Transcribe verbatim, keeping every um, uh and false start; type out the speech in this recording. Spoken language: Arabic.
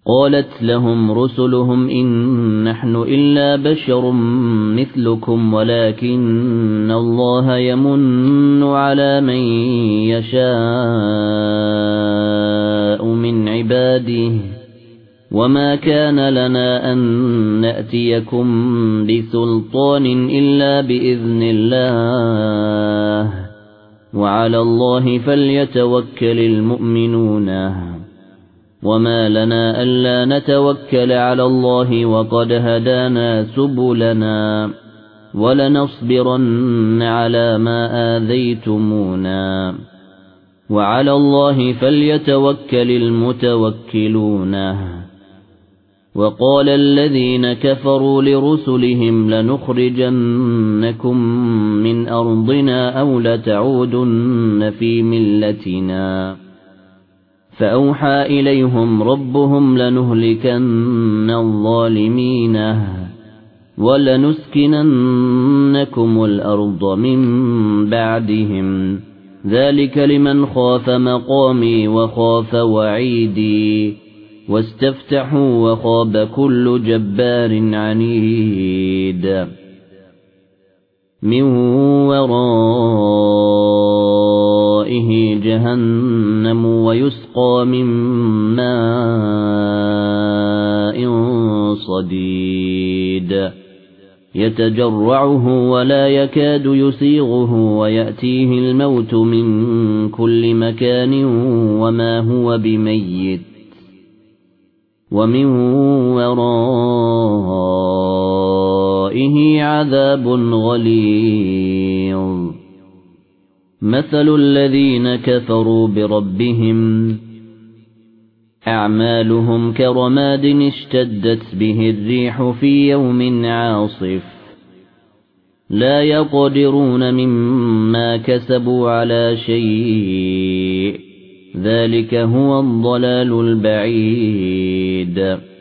قالت لهم رسلهم إن نحن إلا بشر مثلكم ولكن الله يمن على من يشاء من عباده وما كان لنا أن نأتيكم بسلطان إلا بإذن الله وعلى الله فليتوكل المؤمنون وما لنا ألا نتوكل على الله وقد هدانا سبلنا ولنصبرن على ما آذيتمونا وعلى الله فليتوكل المتوكلون وقال الذين كفروا لرسلهم لنخرجنكم من أرضنا أو لتعودن في ملتنا فأوحى إليهم ربهم لنهلكن الظالمين ولنسكننكم الأرض من بعدهم ذلك لمن خاف مقامي وخاف وعيدي واستفتحوا وخاب كل جبار عنيد من ورائه جهنم ويسقى من ماء صديد يتجرعه ولا يكاد يسيغه ويأتيه الموت من كل مكان وما هو بميت ومن ورائه عذاب غليظ مثل الذين كفروا بربهم أعمالهم كرماد اشتدت به الريح في يوم عاصف لا يقدرون مما كسبوا على شيء ذلك هو الضلال البعيد